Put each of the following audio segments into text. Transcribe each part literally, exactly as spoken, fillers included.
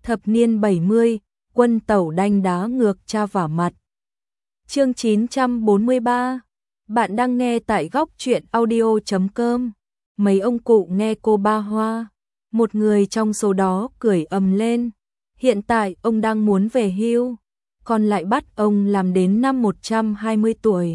Thập niên bảy mươi, quân tẩu đanh đá ngược cha vả mặt. Chương chín trăm bốn mươi ba. Bạn đang nghe tại góc truyện audio chấm com. Mấy ông cụ nghe cô ba hoa. Một người trong số đó cười ầm lên. Hiện tại ông đang muốn về hưu, còn lại bắt ông làm đến năm một trăm hai mươi tuổi.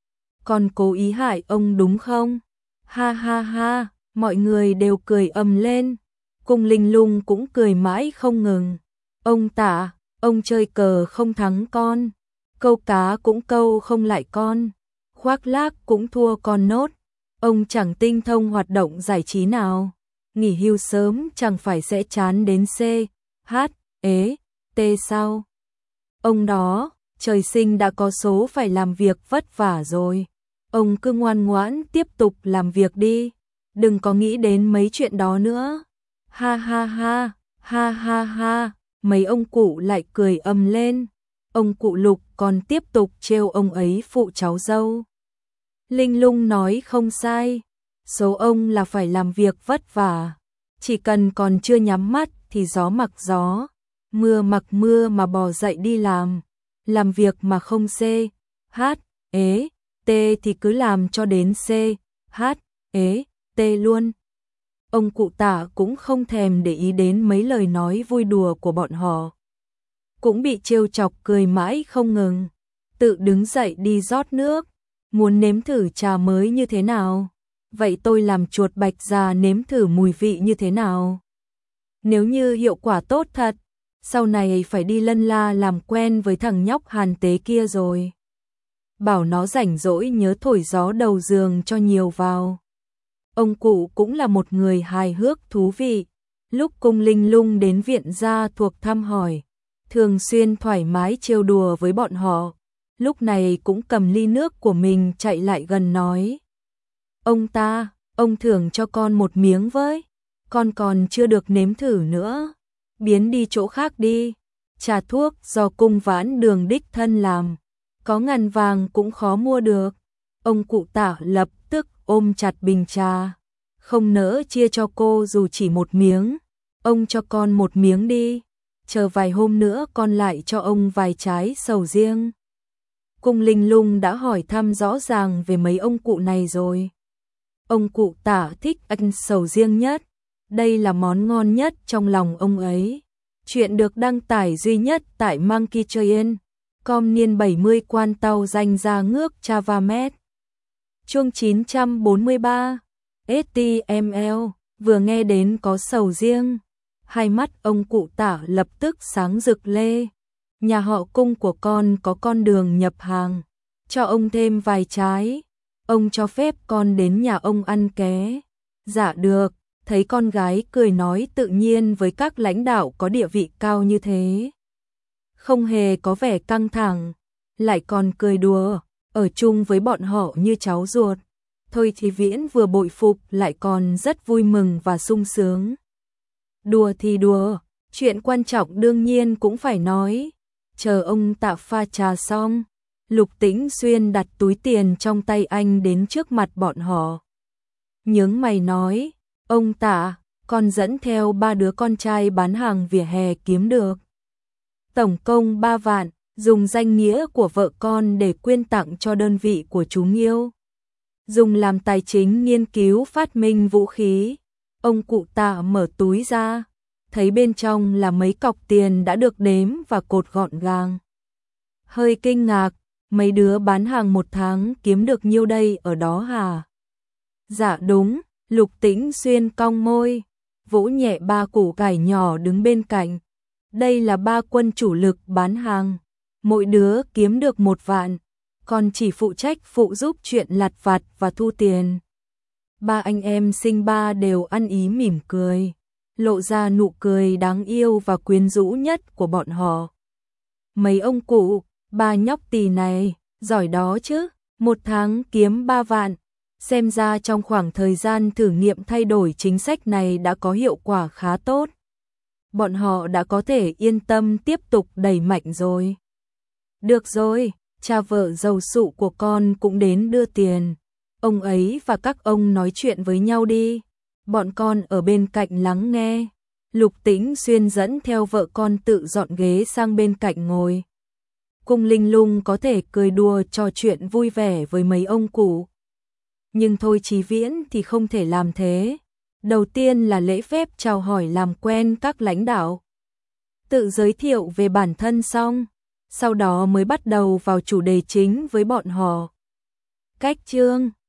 Còn cố ý hại ông đúng không? Ha ha ha, mọi người đều cười ầm lên. Cung Linh Lung cũng cười mãi không ngừng. Ông Tạ, ông chơi cờ không thắng con, câu cá cũng câu không lại con, khoác lác cũng thua con nốt. Ông chẳng tinh thông hoạt động giải trí nào, nghỉ hưu sớm chẳng phải sẽ chán đến C, H, ế, T sao? Ông đó, trời sinh đã có số phải làm việc vất vả rồi. Ông cứ ngoan ngoãn tiếp tục làm việc đi, đừng có nghĩ đến mấy chuyện đó nữa. Ha ha ha, ha ha ha, mấy ông cụ lại cười ầm lên. Ông cụ Lục còn tiếp tục trêu ông ấy phụ cháu dâu. Linh Lung nói không sai, số ông là phải làm việc vất vả. Chỉ cần còn chưa nhắm mắt thì gió mặc gió, mưa mặc mưa mà bò dậy đi làm. Làm việc mà không C, H, ế, T thì cứ làm cho đến C, H, ế, T luôn. Ông cụ Tạ cũng không thèm để ý đến mấy lời nói vui đùa của bọn họ. Cũng bị trêu chọc cười mãi không ngừng. Tự đứng dậy đi rót nước. Muốn nếm thử trà mới như thế nào? Vậy tôi làm chuột bạch già nếm thử mùi vị như thế nào? Nếu như hiệu quả tốt thật, sau này phải đi lân la làm quen với thằng nhóc Hàn Tế kia rồi. Bảo nó rảnh rỗi nhớ thổi gió đầu giường cho nhiều vào. Ông cụ cũng là một người hài hước thú vị. Lúc Cung Linh Lung đến viện gia thuộc thăm hỏi, thường xuyên thoải mái trêu đùa với bọn họ. Lúc này cũng cầm ly nước của mình chạy lại gần nói: Ông ta, ông thưởng cho con một miếng với. Con còn chưa được nếm thử nữa. Biến đi chỗ khác đi. Trà thuốc do Cung Vãn Đường đích thân làm, có ngàn vàng cũng khó mua được. Ông cụ Tạ lập tức ôm chặt bình trà, không nỡ chia cho cô dù chỉ một miếng. Ông cho con một miếng đi, chờ vài hôm nữa con lại cho ông vài trái sầu riêng. Cung Linh Lung đã hỏi thăm rõ ràng về mấy ông cụ này rồi. Ông cụ Tạ thích ăn sầu riêng nhất, đây là món ngon nhất trong lòng ông ấy. Chuyện được đăng tải duy nhất tại Monkey Train com niên bảy mươi quan tàu danh ra ngước Chavamet. Chương chín trăm bốn mươi ba. ét tê em lờ, vừa nghe đến có sầu riêng, hai mắt ông cụ Tạ lập tức sáng rực lê. Nhà họ Cung của con có con đường nhập hàng, cho ông thêm vài trái. Ông cho phép con đến nhà ông ăn ké. Dạ được. Thấy con gái cười nói tự nhiên với các lãnh đạo có địa vị cao như thế, không hề có vẻ căng thẳng, lại còn cười đùa, ở chung với bọn họ như cháu ruột. Thôi thì Viễn vừa bội phục lại còn rất vui mừng và sung sướng. Đùa thì đùa, chuyện quan trọng đương nhiên cũng phải nói. Chờ ông Tạ pha trà xong, Lục Tĩnh Xuyên đặt túi tiền trong tay anh đến trước mặt bọn họ. Nhướng mày nói: Ông Tạ, con dẫn theo ba đứa con trai bán hàng vỉa hè kiếm được tổng cộng ba vạn, dùng danh nghĩa của vợ con để quyên tặng cho đơn vị của chú Nghiêu, dùng làm tài chính nghiên cứu phát minh vũ khí. Ông cụ Tạ mở túi ra, thấy bên trong là mấy cọc tiền đã được đếm và cột gọn gàng. Hơi kinh ngạc, mấy đứa bán hàng một tháng kiếm được nhiêu đây ở đó hả? Dạ đúng. Lục Tĩnh Xuyên cong môi, vỗ nhẹ ba củ cải nhỏ đứng bên cạnh. Đây là ba quân chủ lực bán hàng, mỗi đứa kiếm được một vạn, còn chỉ phụ trách phụ giúp chuyện lặt vặt và thu tiền. Ba anh em sinh ba đều ăn ý mỉm cười, lộ ra nụ cười đáng yêu và quyến rũ nhất của bọn họ. Mấy ông cụ, ba nhóc tỳ này, giỏi đó chứ, một tháng kiếm ba vạn. Xem ra trong khoảng thời gian thử nghiệm thay đổi chính sách này đã có hiệu quả khá tốt. Bọn họ đã có thể yên tâm tiếp tục đẩy mạnh rồi. Được rồi, cha vợ giàu sụ của con cũng đến đưa tiền. Ông ấy và các ông nói chuyện với nhau đi. Bọn con ở bên cạnh lắng nghe. Lục Tĩnh Xuyên dẫn theo vợ con tự dọn ghế sang bên cạnh ngồi. Cung Linh Lung có thể cười đùa trò chuyện vui vẻ với mấy ông cụ. Nhưng Thôi Chí Viễn thì không thể làm thế. Đầu tiên là lễ phép chào hỏi làm quen các lãnh đạo. Tự giới thiệu về bản thân xong, sau đó mới bắt đầu vào chủ đề chính với bọn họ. Cách chương